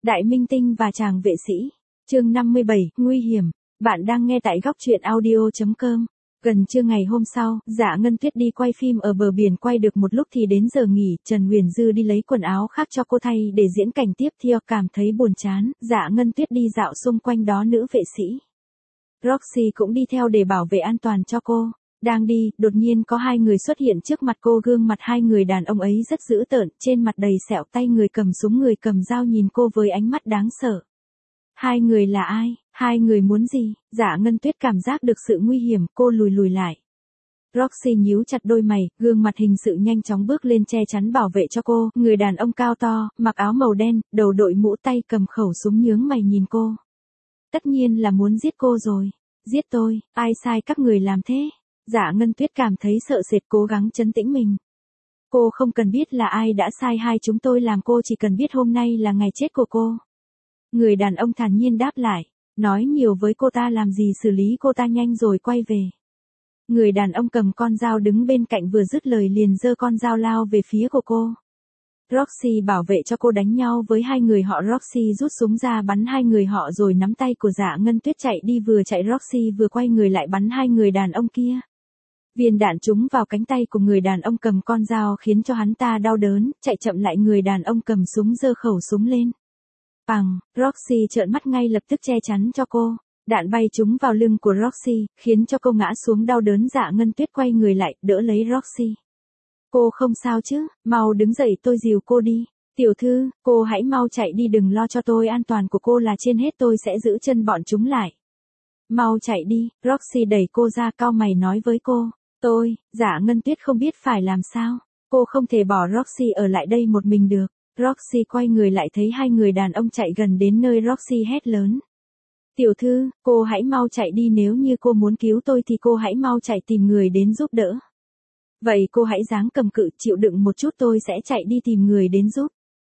Đại minh tinh và chàng vệ sĩ. Chương 57, nguy hiểm. Bạn đang nghe tại góc truyện audio.com. Gần trưa ngày hôm sau, Dạ Ngân Tuyết đi quay phim ở bờ biển, quay được một lúc thì đến giờ nghỉ, Trần Huyền Dư đi lấy quần áo khác cho cô thay để diễn cảnh tiếp theo. Cảm thấy buồn chán, Dạ Ngân Tuyết đi dạo xung quanh đó nữ vệ sĩ Roxy cũng đi theo để bảo vệ an toàn cho cô. Đang đi, đột nhiên có hai người xuất hiện trước mặt cô, gương mặt hai người đàn ông ấy rất dữ tợn, trên mặt đầy sẹo, tay người cầm súng người cầm dao nhìn cô với ánh mắt đáng sợ. Hai người là ai? Hai người muốn gì? Dạ Ngân Tuyết cảm giác được sự nguy hiểm, cô lùi lại. Roxy nhíu chặt đôi mày, gương mặt hình sự nhanh chóng bước lên che chắn bảo vệ cho cô. Người đàn ông cao to, mặc áo màu đen, đầu đội mũ, tay cầm khẩu súng nhướng mày nhìn cô. Tất nhiên là muốn giết cô rồi. Giết tôi, ai sai các người làm thế? Dạ Ngân Tuyết cảm thấy sợ sệt, cố gắng trấn tĩnh mình. Cô không cần biết là ai đã sai hai chúng tôi làm, cô chỉ cần biết hôm nay là ngày chết của cô. Người đàn ông thản nhiên đáp lại, nói nhiều với cô ta làm gì, xử lý cô ta nhanh rồi quay về. Người đàn ông cầm con dao đứng bên cạnh vừa dứt lời liền giơ con dao lao về phía của cô. Roxy bảo vệ cho cô đánh nhau với hai người họ. Roxy rút súng ra bắn hai người họ rồi nắm tay của Dạ Ngân Tuyết chạy đi, vừa chạy Roxy vừa quay người lại bắn hai người đàn ông kia. Viên đạn trúng vào cánh tay của người đàn ông cầm con dao khiến cho hắn ta đau đớn, chạy chậm lại, người đàn ông cầm súng giơ khẩu súng lên. Bằng, Roxy trợn mắt ngay lập tức che chắn cho cô. Đạn bay trúng vào lưng của Roxy, khiến cho cô ngã xuống đau đớn. Dạ Ngân Tuyết quay người lại, đỡ lấy Roxy. Cô không sao chứ, mau đứng dậy tôi dìu cô đi. Tiểu thư, cô hãy mau chạy đi, đừng lo cho tôi, an toàn của cô là trên hết, tôi sẽ giữ chân bọn chúng lại. Mau chạy đi, Roxy đẩy cô ra, cau mày nói với cô. Dạ Ngân Tuyết không biết phải làm sao. Cô không thể bỏ Roxy ở lại đây một mình được. Roxy quay người lại thấy hai người đàn ông chạy gần đến nơi. Roxy hét lớn. Tiểu thư, cô hãy mau chạy đi, nếu như cô muốn cứu tôi thì cô hãy mau chạy tìm người đến giúp đỡ. Vậy cô hãy dáng cầm cự, chịu đựng một chút, tôi sẽ chạy đi tìm người đến giúp.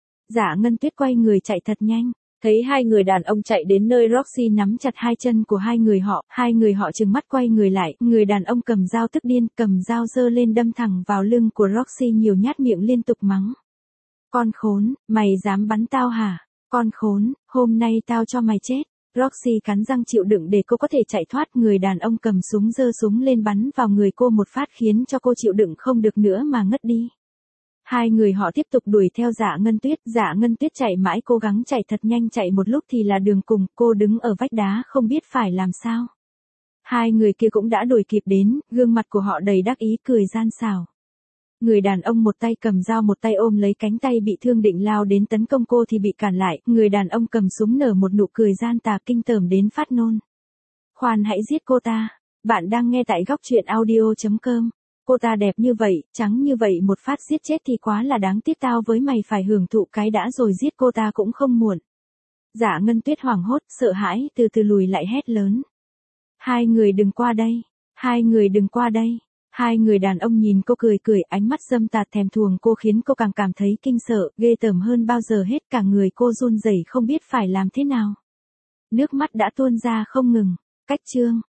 Dạ Ngân Tuyết quay người chạy thật nhanh. Thấy hai người đàn ông chạy đến nơi, Roxy nắm chặt hai chân của hai người họ trừng mắt quay người lại, người đàn ông cầm dao tức điên, cầm dao giơ lên đâm thẳng vào lưng của Roxy nhiều nhát, miệng liên tục mắng. Con khốn, mày dám bắn tao hả? Con khốn, hôm nay tao cho mày chết. Roxy cắn răng chịu đựng để cô có thể chạy thoát, người đàn ông cầm súng giơ súng lên bắn vào người cô một phát khiến cho cô chịu đựng không được nữa mà ngất đi. Hai người họ tiếp tục đuổi theo Dạ Ngân Tuyết. Dạ Ngân Tuyết chạy mãi, cố gắng chạy thật nhanh, chạy một lúc thì là đường cùng, cô đứng ở vách đá không biết phải làm sao. Hai người kia cũng đã đuổi kịp đến, gương mặt của họ đầy đắc ý, cười gian xảo. Người đàn ông một tay cầm dao một tay ôm lấy cánh tay bị thương định lao đến tấn công cô thì bị cản lại, người đàn ông cầm súng nở một nụ cười gian tà kinh tởm đến phát nôn. Khoan, hãy giết cô ta. Bạn đang nghe tại góc truyện audio.com. Cô ta đẹp như vậy, trắng như vậy, một phát giết chết thì quá là đáng tiếc, tao với mày phải hưởng thụ cái đã rồi giết cô ta cũng không muộn. Dạ Ngân Tuyết hoảng hốt, sợ hãi, từ từ lùi lại hét lớn. Hai người đừng qua đây. Hai người đừng qua đây. Hai người đàn ông nhìn cô cười, ánh mắt dâm tà thèm thuồng cô khiến cô càng cảm thấy kinh sợ, ghê tởm hơn bao giờ hết, cả người cô run rẩy không biết phải làm thế nào. Nước mắt đã tuôn ra không ngừng. Cách chương